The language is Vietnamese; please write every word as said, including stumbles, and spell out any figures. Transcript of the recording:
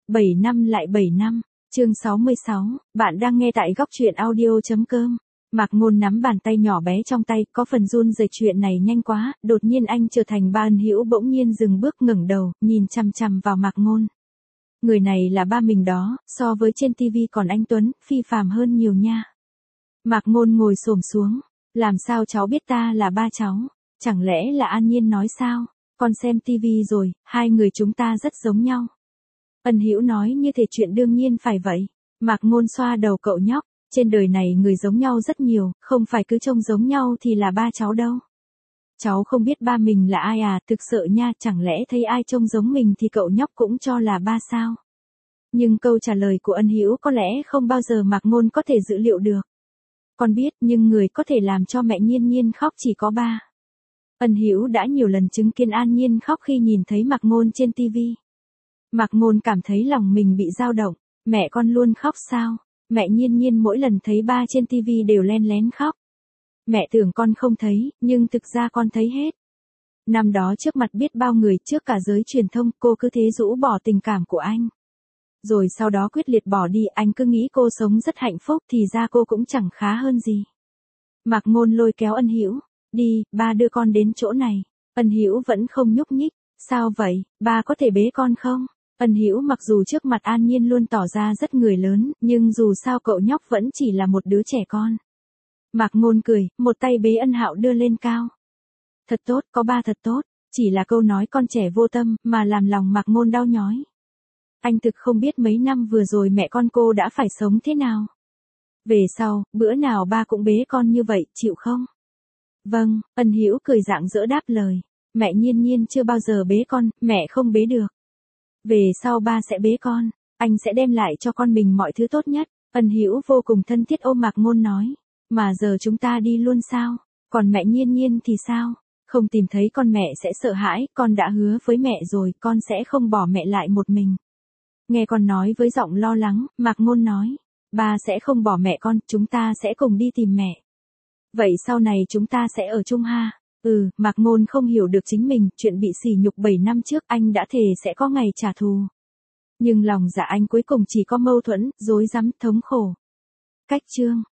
bảy năm lại bảy năm, chương sáu mươi sáu, bạn đang nghe tại góc truyện audio.com. Mạc Ngôn nắm bàn tay nhỏ bé trong tay, có phần run rẩy. Chuyện này nhanh quá, đột nhiên anh trở thành ba. Ân Hữu bỗng nhiên dừng bước, ngẩng đầu, nhìn chằm chằm vào Mạc Ngôn. Người này là ba mình đó, so với trên tivi còn anh tuấn, phi phàm hơn nhiều nha. Mạc Ngôn ngồi xổm xuống, làm sao cháu biết ta là ba cháu? Chẳng lẽ là An Nhiên nói sao? Con xem tivi rồi, hai người chúng ta rất giống nhau. Ân Hữu nói như thể chuyện đương nhiên phải vậy. Mạc Ngôn xoa đầu cậu nhóc, trên đời này người giống nhau rất nhiều, không phải cứ trông giống nhau thì là ba cháu đâu. Cháu không biết ba mình là ai à, thực sự nha, chẳng lẽ thấy ai trông giống mình thì cậu nhóc cũng cho là ba sao? Nhưng câu trả lời của Ân Hữu có lẽ không bao giờ Mạc Ngôn có thể dự liệu được. Con biết, nhưng người có thể làm cho mẹ Nhiên Nhiên khóc chỉ có ba. Ân Hữu đã nhiều lần chứng kiến An Nhiên khóc khi nhìn thấy Mạc Ngôn trên tivi. Mạc Ngôn cảm thấy lòng mình bị dao động, mẹ con luôn khóc sao? Mẹ Nhiên Nhiên mỗi lần thấy ba trên tivi đều len lén khóc. Mẹ tưởng con không thấy, nhưng thực ra con thấy hết. Năm đó trước mặt biết bao người, trước cả giới truyền thông, cô cứ thế rũ bỏ tình cảm của anh. Rồi sau đó quyết liệt bỏ đi, anh cứ nghĩ cô sống rất hạnh phúc, thì ra cô cũng chẳng khá hơn gì. Mạc Ngôn lôi kéo Ân Hữu, đi, ba đưa con đến chỗ này. Ân Hữu vẫn không nhúc nhích, sao vậy, ba có thể bế con không? Ân Hữu mặc dù trước mặt An Nhiên luôn tỏ ra rất người lớn, nhưng dù sao cậu nhóc vẫn chỉ là một đứa trẻ con. Mạc Ngôn cười, một tay bế Ân Hạo đưa lên cao. Thật tốt, có ba thật tốt, chỉ là câu nói con trẻ vô tâm, mà làm lòng Mạc Ngôn đau nhói. Anh thực không biết mấy năm vừa rồi mẹ con cô đã phải sống thế nào. Về sau, bữa nào ba cũng bế con như vậy, chịu không? Vâng, Ân Hữu cười rạng rỡ đáp lời. Mẹ Nhiên Nhiên chưa bao giờ bế con, mẹ không bế được. Về sau ba sẽ bế con, anh sẽ đem lại cho con mình mọi thứ tốt nhất. Ân Hữu vô cùng thân thiết ôm Mạc Ngôn nói. Mà giờ chúng ta đi luôn sao? Còn mẹ Nhiên Nhiên thì sao? Không tìm thấy con mẹ sẽ sợ hãi, con đã hứa với mẹ rồi, con sẽ không bỏ mẹ lại một mình. Nghe con nói với giọng lo lắng, Mạc Ngôn nói. Ba sẽ không bỏ mẹ con, chúng ta sẽ cùng đi tìm mẹ. Vậy sau này chúng ta sẽ ở chung ha? Ừ, Mạc Ngôn không hiểu được chính mình, chuyện bị sỉ nhục bảy năm trước anh đã thề sẽ có ngày trả thù. Nhưng lòng dạ anh cuối cùng chỉ có mâu thuẫn, rối rắm, thống khổ. Cách chương